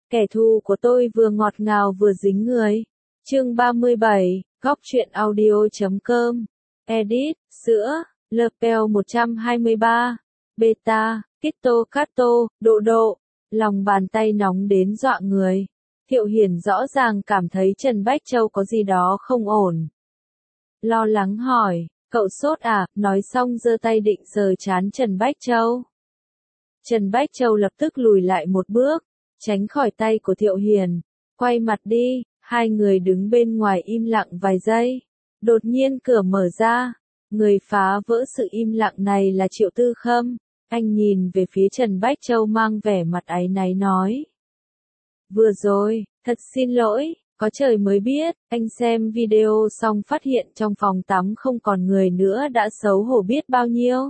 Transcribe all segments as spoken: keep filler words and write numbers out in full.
Kẻ thù của tôi vừa ngọt ngào vừa dính người. Chương ba mươi bảy, góc truyện audio chấm com. Edit, sữa, Lepel một trăm hai mươi ba. Beta, Kitto Kato, độ độ. Lòng bàn tay nóng đến dọa người. Thiệu Hiền rõ ràng cảm thấy Trần Bách Châu có gì đó không ổn. Lo lắng hỏi, cậu sốt à, nói xong giơ tay định sờ trán Trần Bách Châu. Trần Bách Châu lập tức lùi lại một bước, tránh khỏi tay của Thiệu Hiền, quay mặt đi, hai người đứng bên ngoài im lặng vài giây. Đột nhiên cửa mở ra, người phá vỡ sự im lặng này là Triệu Tư Khâm. Anh nhìn về phía Trần Bách Châu mang vẻ mặt áy náy nói. Vừa rồi, thật xin lỗi, có trời mới biết, anh xem video xong phát hiện trong phòng tắm không còn người nữa đã xấu hổ biết bao nhiêu.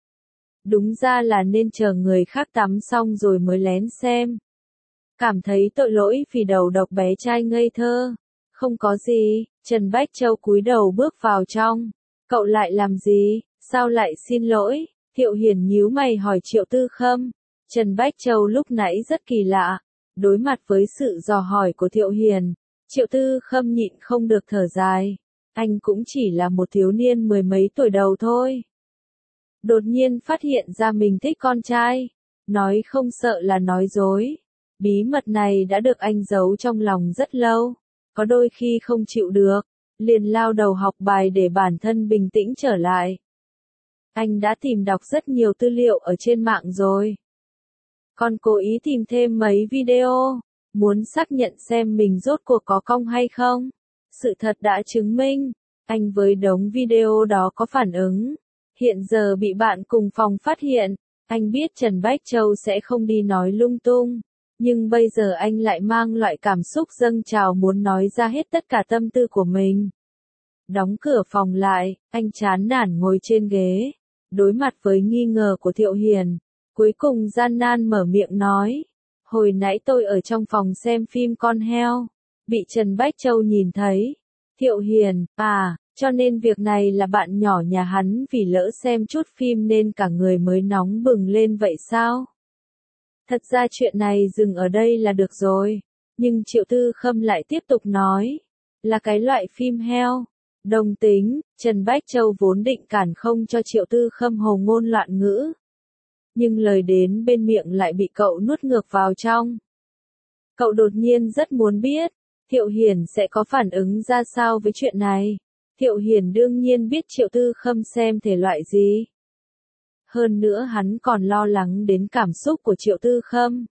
Đúng ra là nên chờ người khác tắm xong rồi mới lén xem. Cảm thấy tội lỗi vì đầu độc bé trai ngây thơ. Không có gì, Trần Bách Châu cúi đầu bước vào trong. Cậu lại làm gì, sao lại xin lỗi? Thiệu Hiền nhíu mày hỏi Triệu Tư Khâm. Trần Bách Châu lúc nãy rất kỳ lạ. Đối mặt với sự dò hỏi của Thiệu Hiền, Triệu Tư Khâm nhịn không được thở dài. Anh cũng chỉ là một thiếu niên mười mấy tuổi đầu thôi. Đột nhiên phát hiện ra mình thích con trai. Nói không sợ là nói dối. Bí mật này đã được anh giấu trong lòng rất lâu. Có đôi khi không chịu được, liền lao đầu học bài để bản thân bình tĩnh trở lại. Anh đã tìm đọc rất nhiều tư liệu ở trên mạng rồi. Còn cố ý tìm thêm mấy video, muốn xác nhận xem mình rốt cuộc có cong hay không. Sự thật đã chứng minh, anh với đống video đó có phản ứng. Hiện giờ bị bạn cùng phòng phát hiện, anh biết Trần Bách Châu sẽ không đi nói lung tung. Nhưng bây giờ anh lại mang loại cảm xúc dâng trào muốn nói ra hết tất cả tâm tư của mình. Đóng cửa phòng lại, anh chán nản ngồi trên ghế. Đối mặt với nghi ngờ của Thiệu Hiền, cuối cùng gian nan mở miệng nói. Hồi nãy tôi ở trong phòng xem phim Con heo, bị Trần Bách Châu nhìn thấy. Thiệu Hiền, à, cho nên việc này là bạn nhỏ nhà hắn vì lỡ xem chút phim nên cả người mới nóng bừng lên vậy sao? Thật ra chuyện này dừng ở đây là được rồi. Nhưng Triệu Tư Khâm lại tiếp tục nói. Là cái loại phim heo. Đồng tính, Trần Bách Châu vốn định cản không cho Triệu Tư Khâm hồ ngôn loạn ngữ. Nhưng lời đến bên miệng lại bị cậu nuốt ngược vào trong. Cậu đột nhiên rất muốn biết, Thiệu Hiền sẽ có phản ứng ra sao với chuyện này. Thiệu Hiền đương nhiên biết Triệu Tư Khâm xem thể loại gì. Hơn nữa hắn còn lo lắng đến cảm xúc của Triệu Tư Khâm.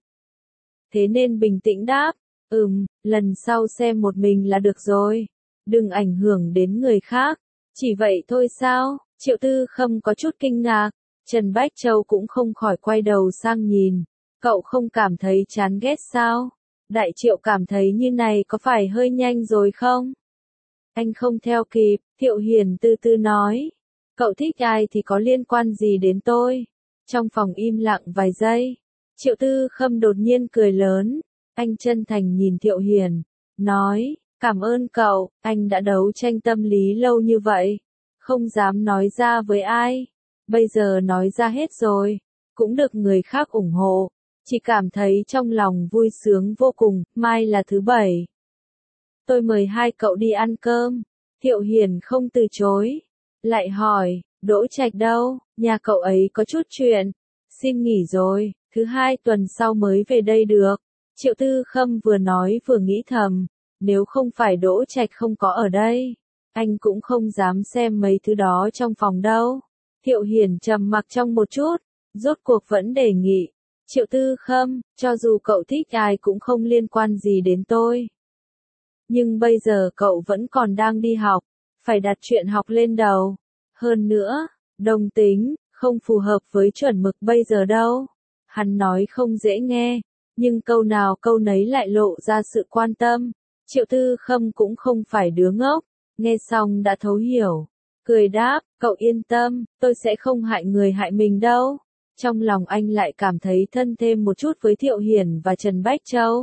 Thế nên bình tĩnh đáp, ừm, lần sau xem một mình là được rồi. Đừng ảnh hưởng đến người khác. Chỉ vậy thôi sao? Triệu Tư Khâm có chút kinh ngạc. Trần Bách Châu cũng không khỏi quay đầu sang nhìn. Cậu không cảm thấy chán ghét sao? Đại Triệu cảm thấy như này có phải hơi nhanh rồi không? Anh không theo kịp, Thiệu Hiền từ từ nói. Cậu thích ai thì có liên quan gì đến tôi? Trong phòng im lặng vài giây, Triệu Tư Khâm đột nhiên cười lớn. Anh chân thành nhìn Thiệu Hiền, nói, cảm ơn cậu, anh đã đấu tranh tâm lý lâu như vậy. Không dám nói ra với ai. Bây giờ nói ra hết rồi, cũng được người khác ủng hộ. Chỉ cảm thấy trong lòng vui sướng vô cùng, mai là thứ bảy. Tôi mời hai cậu đi ăn cơm. Thiệu Hiền không từ chối. Lại hỏi, Đỗ Trạch đâu, nhà cậu ấy có chút chuyện. Xin nghỉ rồi, thứ hai tuần sau mới về đây được. Triệu Tư Khâm vừa nói vừa nghĩ thầm, nếu không phải Đỗ Trạch không có ở đây, anh cũng không dám xem mấy thứ đó trong phòng đâu. Thiệu Hiền trầm mặc trong một chút, rốt cuộc vẫn đề nghị. Triệu Tư Khâm, cho dù cậu thích ai cũng không liên quan gì đến tôi. Nhưng bây giờ cậu vẫn còn đang đi học, phải đặt chuyện học lên đầu. Hơn nữa, đồng tính, không phù hợp với chuẩn mực bây giờ đâu. Hắn nói không dễ nghe, nhưng câu nào câu nấy lại lộ ra sự quan tâm. Triệu Tư Khâm cũng không phải đứa ngốc, nghe xong đã thấu hiểu. Cười đáp, cậu yên tâm, tôi sẽ không hại người hại mình đâu. Trong lòng anh lại cảm thấy thân thêm một chút với Thiệu Hiền và Trần Bách Châu.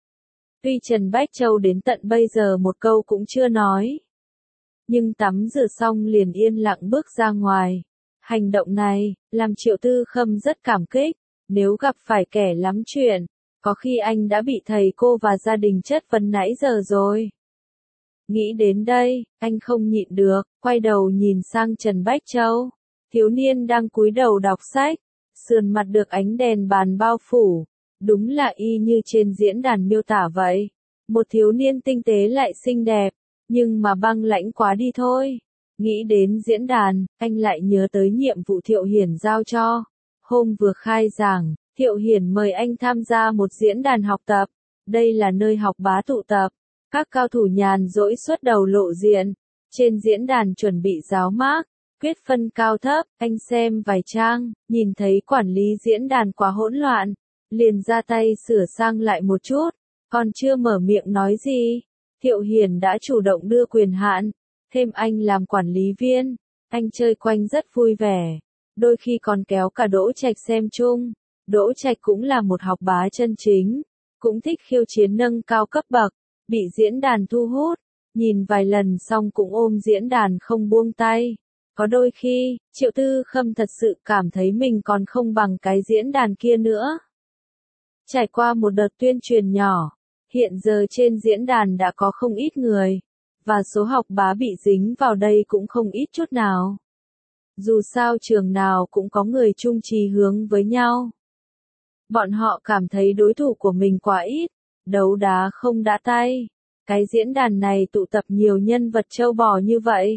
Tuy Trần Bách Châu đến tận bây giờ một câu cũng chưa nói. Nhưng tắm rửa xong liền yên lặng bước ra ngoài. Hành động này, làm Triệu Tư Khâm rất cảm kích. Nếu gặp phải kẻ lắm chuyện, Có khi anh đã bị thầy cô và gia đình chất vấn nãy giờ rồi. Nghĩ đến đây, anh không nhịn được, quay đầu nhìn sang Trần Bách Châu. Thiếu niên đang cúi đầu đọc sách, sườn mặt được ánh đèn bàn bao phủ. Đúng là y như trên diễn đàn miêu tả vậy. Một thiếu niên tinh tế lại xinh đẹp, nhưng mà băng lãnh quá đi thôi. Nghĩ đến diễn đàn, anh lại nhớ tới nhiệm vụ Thiệu Hiển giao cho. Hôm vừa khai giảng, Thiệu Hiển mời anh tham gia một diễn đàn học tập. Đây là nơi học bá tụ tập. Các cao thủ nhàn rỗi xuất đầu lộ diện. Trên diễn đàn chuẩn bị giáo mác, quyết phân cao thấp, anh xem vài trang, nhìn thấy quản lý diễn đàn quá hỗn loạn. Liền ra tay sửa sang lại một chút, còn chưa mở miệng nói gì. Thiệu Hiển đã chủ động đưa quyền hạn, thêm anh làm quản lý viên. Anh chơi quanh rất vui vẻ, đôi khi còn kéo cả Đỗ Trạch xem chung. Đỗ Trạch cũng là một học bá chân chính, cũng thích khiêu chiến nâng cao cấp bậc, bị diễn đàn thu hút, nhìn vài lần xong cũng ôm diễn đàn không buông tay. Có đôi khi, Triệu Tư Khâm thật sự cảm thấy mình còn không bằng cái diễn đàn kia nữa. Trải qua một đợt tuyên truyền nhỏ, hiện giờ trên diễn đàn đã có không ít người, và số học bá bị dính vào đây cũng không ít chút nào. Dù sao trường nào cũng có người chung chí hướng với nhau. Bọn họ cảm thấy đối thủ của mình quá ít, đấu đá không đã tay. Cái diễn đàn này tụ tập nhiều nhân vật châu bò như vậy.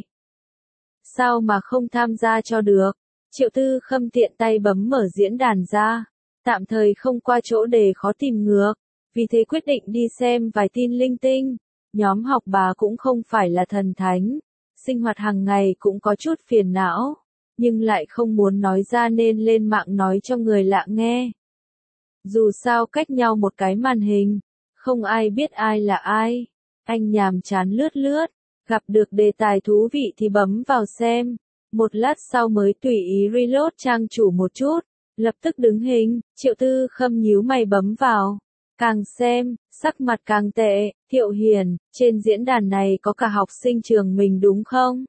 Sao mà không tham gia cho được? Triệu Tư Khâm tiện tay bấm mở diễn đàn ra. Tạm thời không qua chỗ đề khó tìm ngược, vì thế quyết định đi xem vài tin linh tinh. Nhóm học bá cũng không phải là thần thánh, sinh hoạt hàng ngày cũng có chút phiền não, nhưng lại không muốn nói ra nên lên mạng nói cho người lạ nghe. Dù sao cách nhau một cái màn hình, không ai biết ai là ai. Anh nhàm chán lướt lướt, gặp được đề tài thú vị thì bấm vào xem. Một lát sau mới tùy ý reload trang chủ một chút. Lập tức đứng hình, Triệu Tư Khâm nhíu mày bấm vào. Càng xem, sắc mặt càng tệ. Thiệu Hiển, trên diễn đàn này có cả học sinh trường mình đúng không?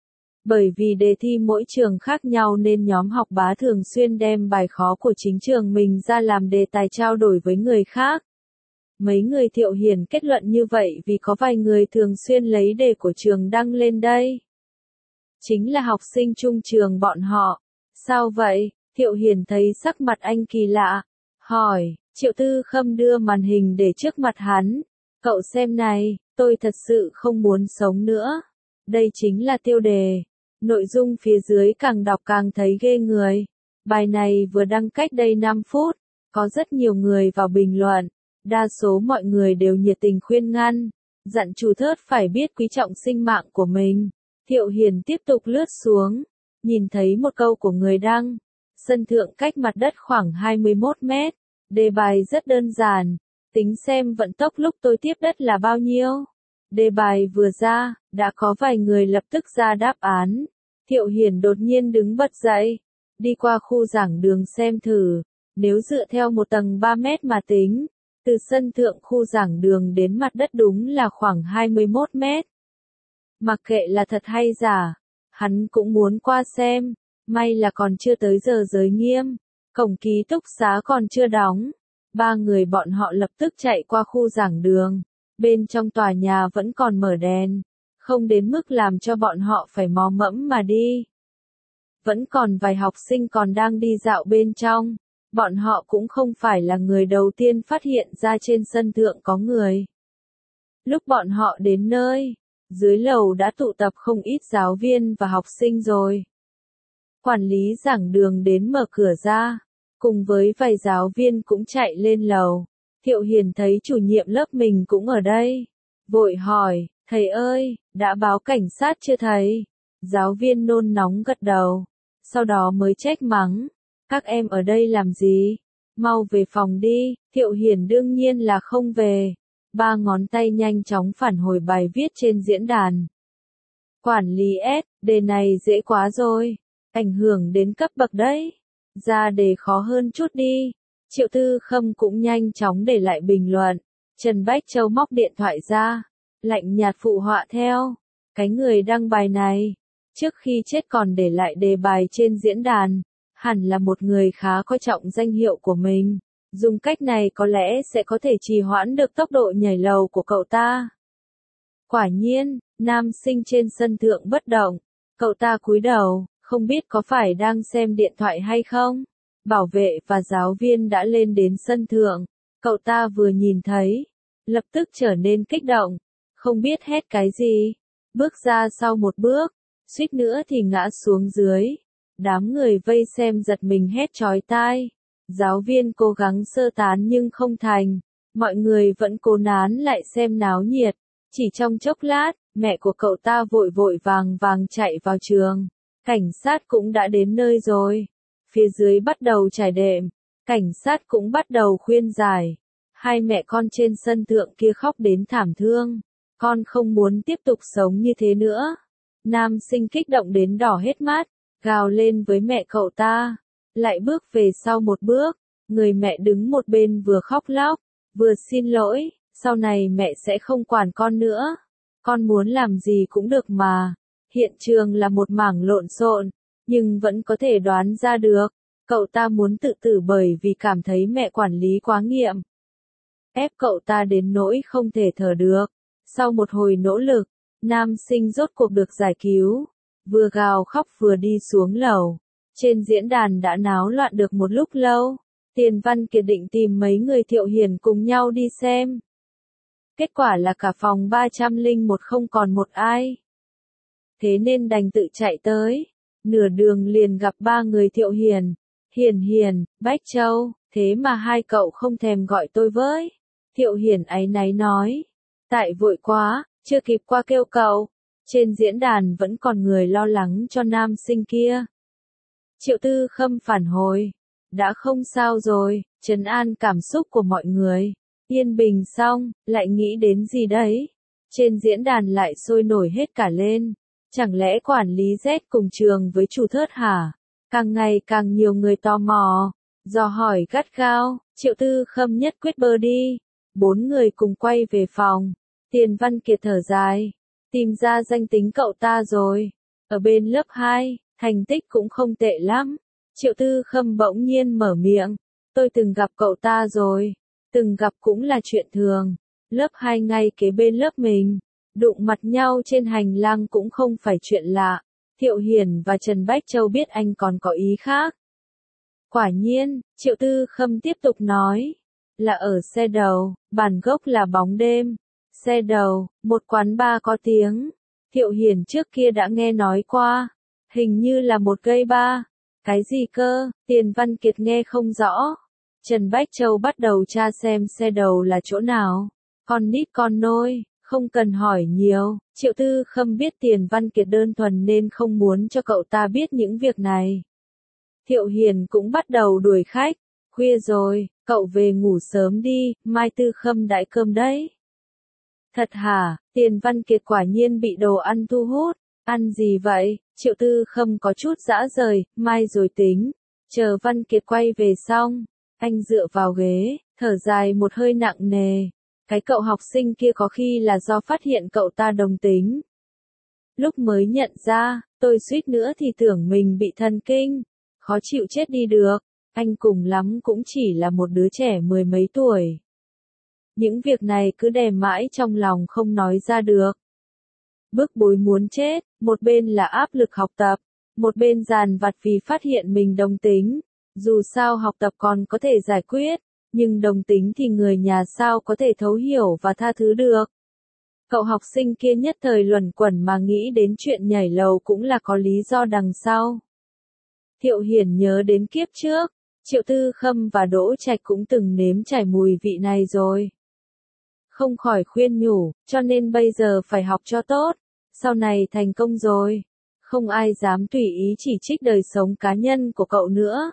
Bởi vì đề thi mỗi trường khác nhau nên nhóm học bá thường xuyên đem bài khó của chính trường mình ra làm đề tài trao đổi với người khác. Mấy người Thiệu Hiển kết luận như vậy vì có vài người thường xuyên lấy đề của trường đăng lên đây. Chính là học sinh chung trường bọn họ. Sao vậy? Thiệu Hiển thấy sắc mặt anh kỳ lạ, hỏi. Triệu Tư Khâm đưa màn hình để trước mặt hắn. Cậu xem này, tôi thật sự không muốn sống nữa. Đây chính là tiêu đề. Nội dung phía dưới càng đọc càng thấy ghê người. Bài này vừa đăng cách đây năm phút, có rất nhiều người vào bình luận. Đa số mọi người đều nhiệt tình khuyên ngăn, dặn chủ thớt phải biết quý trọng sinh mạng của mình. Thiệu Hiển tiếp tục lướt xuống, nhìn thấy một câu của người đăng. Sân thượng cách mặt đất khoảng hai mươi mốt mét. Đề bài rất đơn giản. Tính xem vận tốc lúc tôi tiếp đất là bao nhiêu. Đề bài vừa ra, đã có vài người lập tức ra đáp án. Thiệu Hiển đột nhiên đứng bật dậy. Đi qua khu giảng đường xem thử. Nếu dựa theo một tầng ba mét mà tính, từ sân thượng khu giảng đường đến mặt đất đúng là khoảng hai mươi mốt mét. Mặc kệ là thật hay giả, hắn cũng muốn qua xem. May là còn chưa tới giờ giới nghiêm, cổng ký túc xá còn chưa đóng. Ba người bọn họ lập tức chạy qua khu giảng đường. Bên trong tòa nhà vẫn còn mở đèn, không đến mức làm cho bọn họ phải mò mẫm mà đi. Vẫn còn vài học sinh còn đang đi dạo bên trong. Bọn họ cũng không phải là người đầu tiên phát hiện ra trên sân thượng có người. Lúc bọn họ đến nơi, dưới lầu đã tụ tập không ít giáo viên và học sinh rồi. Quản lý giảng đường đến mở cửa ra, cùng với vài giáo viên cũng chạy lên lầu. Thiệu Hiển thấy chủ nhiệm lớp mình cũng ở đây. Vội hỏi, thầy ơi, đã báo cảnh sát chưa thầy? Giáo viên nôn nóng gật đầu, sau đó mới trách mắng. Các em ở đây làm gì? Mau về phòng đi. Thiệu Hiển đương nhiên là không về. Ba ngón tay nhanh chóng phản hồi bài viết trên diễn đàn. Quản lý S, đề này dễ quá rồi. Ảnh hưởng đến cấp bậc đấy. Ra đề khó hơn chút đi. Triệu Tư Khâm cũng nhanh chóng để lại bình luận. Trần Bách Châu móc điện thoại ra. Lạnh nhạt phụ họa theo. Cái người đăng bài này, trước khi chết còn để lại đề bài trên diễn đàn. Hẳn là một người khá coi trọng danh hiệu của mình. Dùng cách này có lẽ sẽ có thể trì hoãn được tốc độ nhảy lầu của cậu ta. Quả nhiên, nam sinh trên sân thượng bất động. Cậu ta cúi đầu, không biết có phải đang xem điện thoại hay không. Bảo vệ và giáo viên đã lên đến sân thượng. Cậu ta vừa nhìn thấy, lập tức trở nên kích động. Không biết hét cái gì. Bước ra sau một bước, suýt nữa thì ngã xuống dưới. Đám người vây xem giật mình hét chói tai. Giáo viên cố gắng sơ tán nhưng không thành. Mọi người vẫn cố nán lại xem náo nhiệt. Chỉ trong chốc lát, mẹ của cậu ta vội vội vàng vàng chạy vào trường. Cảnh sát cũng đã đến nơi rồi. Phía dưới bắt đầu trải đệm. Cảnh sát cũng bắt đầu khuyên giải. Hai mẹ con trên sân thượng kia khóc đến thảm thương. Con không muốn tiếp tục sống như thế nữa. Nam sinh kích động đến đỏ hết mắt, gào lên với mẹ cậu ta. Lại bước về sau một bước. Người mẹ đứng một bên vừa khóc lóc, vừa xin lỗi. Sau này mẹ sẽ không quản con nữa. Con muốn làm gì cũng được mà. Hiện trường là một mảng lộn xộn, nhưng vẫn có thể đoán ra được. Cậu ta muốn tự tử bởi vì cảm thấy mẹ quản lý quá nghiêm. Ép cậu ta đến nỗi không thể thở được. Sau một hồi nỗ lực, nam sinh rốt cuộc được giải cứu. Vừa gào khóc vừa đi xuống lầu. Trên diễn đàn đã náo loạn được một lúc lâu. Tiền Văn Kiệt định tìm mấy người Thiệu Hiền cùng nhau đi xem. Kết quả là cả phòng ba trăm lẻ một không còn một ai. Thế nên đành tự chạy tới. Nửa đường liền gặp ba người Thiệu Hiền. Hiền Hiền, Bách Châu, thế mà hai cậu không thèm gọi tôi với. Thiệu Hiền áy náy nói. Tại vội quá, chưa kịp qua kêu cậu. Trên diễn đàn vẫn còn người lo lắng cho nam sinh kia. Triệu Tư Khâm phản hồi. Đã không sao rồi, trấn an cảm xúc của mọi người. Yên bình xong, lại nghĩ đến gì đấy? Trên diễn đàn lại sôi nổi hết cả lên. Chẳng lẽ quản lý Z cùng trường với chủ thớt hả? Càng ngày càng nhiều người tò mò. Dò hỏi gắt gao, Triệu Tư Khâm nhất quyết bơ đi. Bốn người cùng quay về phòng. Tiền Văn Kiệt thở dài. Tìm ra danh tính cậu ta rồi. Ở bên lớp hai, thành tích cũng không tệ lắm. Triệu Tư Khâm bỗng nhiên mở miệng. Tôi từng gặp cậu ta rồi. Từng gặp cũng là chuyện thường. Lớp hai ngay kế bên lớp mình. Đụng mặt nhau trên hành lang cũng không phải chuyện lạ. Thiệu Hiền và Trần Bách Châu biết anh còn có ý khác. Quả nhiên, Triệu Tư Khâm tiếp tục nói. Là ở xe đầu, bản gốc là bóng đêm. Xe đầu, một quán bar có tiếng. Thiệu Hiền trước kia đã nghe nói qua. Hình như là một gay bar. Cái gì cơ? Tiền Văn Kiệt nghe không rõ. Trần Bách Châu bắt đầu tra xem xe đầu là chỗ nào. Con nít con nôi, không cần hỏi nhiều. Triệu Tư Khâm biết Tiền Văn Kiệt đơn thuần nên không muốn cho cậu ta biết những việc này. Thiệu Hiền cũng bắt đầu đuổi khách. Khuya rồi, cậu về ngủ sớm đi, mai Tư Khâm đãi cơm đấy. Thật hả? Tiền Văn Kiệt quả nhiên bị đồ ăn thu hút. Ăn gì vậy? Triệu Tư Khâm có chút dã rời, mai rồi tính. Chờ Văn Kiệt quay về xong, anh dựa vào ghế, thở dài một hơi nặng nề. Cái cậu học sinh kia có khi là do phát hiện cậu ta đồng tính. Lúc mới nhận ra, tôi suýt nữa thì tưởng mình bị thần kinh. Khó chịu chết đi được. Anh cùng lắm cũng chỉ là một đứa trẻ mười mấy tuổi. Những việc này cứ đè mãi trong lòng không nói ra được. Bức bối muốn chết, một bên là áp lực học tập, một bên dằn vặt vì phát hiện mình đồng tính. Dù sao học tập còn có thể giải quyết, nhưng đồng tính thì người nhà sao có thể thấu hiểu và tha thứ được. Cậu học sinh kia nhất thời luẩn quẩn mà nghĩ đến chuyện nhảy lầu cũng là có lý do đằng sau. Thiệu Hiền nhớ đến kiếp trước, Triệu Tư Khâm và Đỗ Trạch cũng từng nếm trải mùi vị này rồi. Không khỏi khuyên nhủ, cho nên bây giờ phải học cho tốt, sau này thành công rồi. Không ai dám tùy ý chỉ trích đời sống cá nhân của cậu nữa.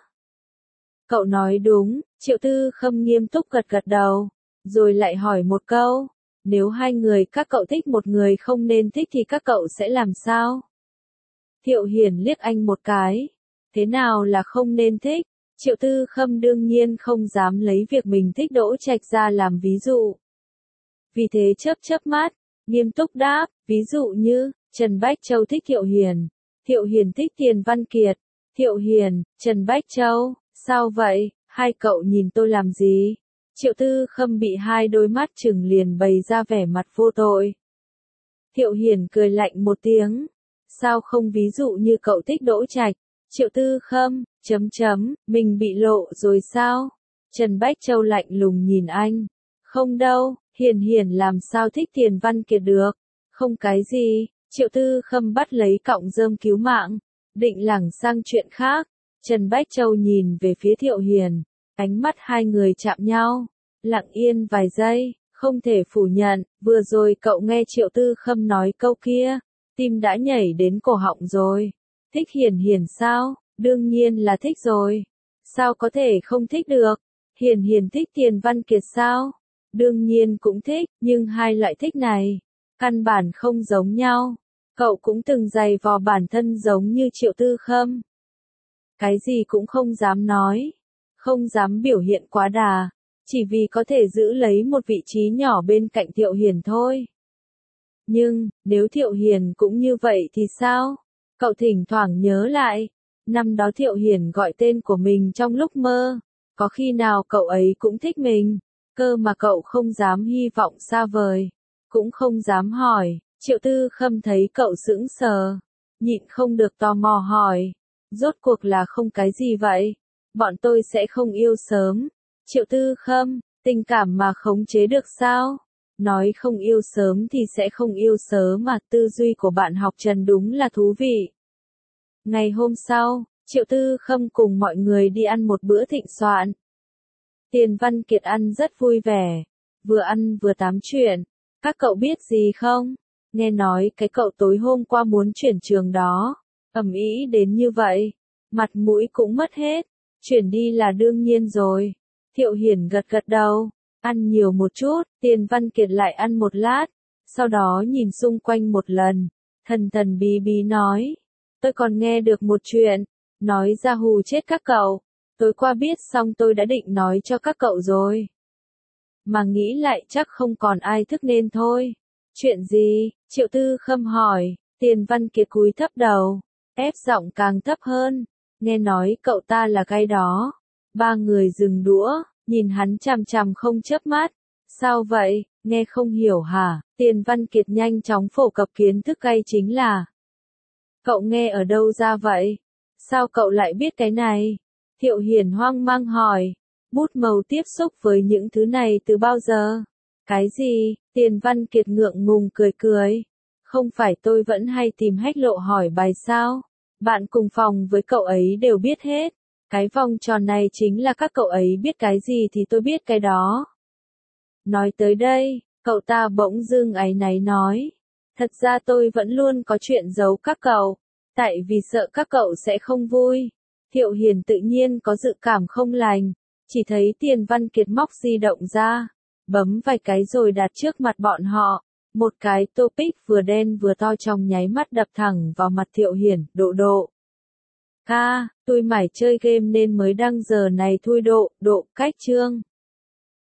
Cậu nói đúng, Triệu Tư Khâm nghiêm túc gật gật đầu, rồi lại hỏi một câu, nếu hai người các cậu thích một người không nên thích thì các cậu sẽ làm sao? Thiệu Hiền liếc anh một cái, thế nào là không nên thích? Triệu Tư Khâm đương nhiên không dám lấy việc mình thích Đỗ Trạch ra làm ví dụ. Vì thế chớp chớp mắt, nghiêm túc đáp, ví dụ như, Trần Bách Châu thích Thiệu Hiền, Thiệu Hiền thích Tiền Văn Kiệt, Thiệu Hiền, Trần Bách Châu, sao vậy, Hai cậu nhìn tôi làm gì? Triệu Tư Khâm bị hai đôi mắt trừng liền bày ra vẻ mặt vô tội. Thiệu Hiền cười lạnh một tiếng. Sao không ví dụ như cậu thích Đỗ Trạch? Triệu Tư Khâm, chấm chấm, mình bị lộ rồi sao? Trần Bách Châu lạnh lùng nhìn anh. Không đâu, Hiền Hiền làm sao thích Tiền Văn Kiệt được? Không cái gì, Triệu Tư Khâm bắt lấy cọng rơm cứu mạng, định lảng sang chuyện khác. Trần Bách Châu nhìn về phía Thiệu Hiền, ánh mắt hai người chạm nhau, lặng yên vài giây, không thể phủ nhận, vừa rồi cậu nghe Triệu Tư Khâm nói câu kia, tim đã nhảy đến cổ họng rồi. Thích Hiền Hiền sao? Đương nhiên là thích rồi. Sao có thể không thích được? Hiền Hiền thích Tiền Văn Kiệt sao? Đương nhiên cũng thích, nhưng hai loại thích này, căn bản không giống nhau. Cậu cũng từng giày vò bản thân giống như Triệu Tư Khâm. Cái gì cũng không dám nói, không dám biểu hiện quá đà, chỉ vì có thể giữ lấy một vị trí nhỏ bên cạnh Thiệu Hiền thôi. Nhưng, nếu Thiệu Hiền cũng như vậy thì sao? Cậu thỉnh thoảng nhớ lại, năm đó Thiệu Hiền gọi tên của mình trong lúc mơ, có khi nào cậu ấy cũng thích mình, cơ mà cậu không dám hy vọng xa vời, cũng không dám hỏi. Triệu Tư Khâm thấy cậu sững sờ, nhịn không được tò mò hỏi, rốt cuộc là không cái gì vậy? Bọn tôi sẽ không yêu sớm. Triệu Tư Khâm, tình cảm mà khống chế được sao? Nói không yêu sớm thì sẽ không yêu sớm mà, tư duy của bạn học Trần đúng là thú vị. Ngày hôm sau, Triệu Tư Khâm cùng mọi người đi ăn một bữa thịnh soạn. Tiền Văn Kiệt ăn rất vui vẻ, vừa ăn vừa tám chuyện. Các cậu biết gì không? Nghe nói cái cậu tối hôm qua muốn chuyển trường đó, ầm ĩ đến như vậy, mặt mũi cũng mất hết, chuyển đi là đương nhiên rồi. Thiệu Hiền gật gật đầu, ăn nhiều một chút, Tiền Văn Kiệt lại ăn một lát, sau đó nhìn xung quanh một lần, thần thần bí bí nói, tôi còn nghe được một chuyện, nói ra hù chết các cậu, tối qua biết xong tôi đã định nói cho các cậu rồi. Mà nghĩ lại chắc không còn ai thức nên thôi. Chuyện gì? Triệu Tư Khâm hỏi. Tiền Văn Kiệt cúi thấp đầu, ép giọng càng thấp hơn. Nghe nói cậu ta là gai đó. Ba người dừng đũa, nhìn hắn chằm chằm không chớp mắt. Sao vậy? Nghe không hiểu hả? Tiền Văn Kiệt nhanh chóng phổ cập kiến thức gai chính là. Cậu nghe ở đâu ra vậy? Sao cậu lại biết cái này? Thiệu Hiền hoang mang hỏi. Bút màu tiếp xúc với những thứ này từ bao giờ? Cái gì? Tiền Văn Kiệt ngượng ngùng cười cười. Không phải tôi vẫn hay tìm Hách Lộ hỏi bài sao? Bạn cùng phòng với cậu ấy đều biết hết. Cái vòng tròn này chính là các cậu ấy biết cái gì thì tôi biết cái đó. Nói tới đây, cậu ta bỗng dưng áy náy nói. Thật ra tôi vẫn luôn có chuyện giấu các cậu. Tại vì sợ các cậu sẽ không vui. Thiệu Hiền tự nhiên có dự cảm không lành. Chỉ thấy Tiền Văn Kiệt móc di động ra, bấm vài cái rồi đặt trước mặt bọn họ. Một cái topic vừa đen vừa to trong nháy mắt đập thẳng vào mặt Thiệu Hiền, độ độ. Ca, tôi mải chơi game nên mới đăng giờ này thui độ, độ, cách chương.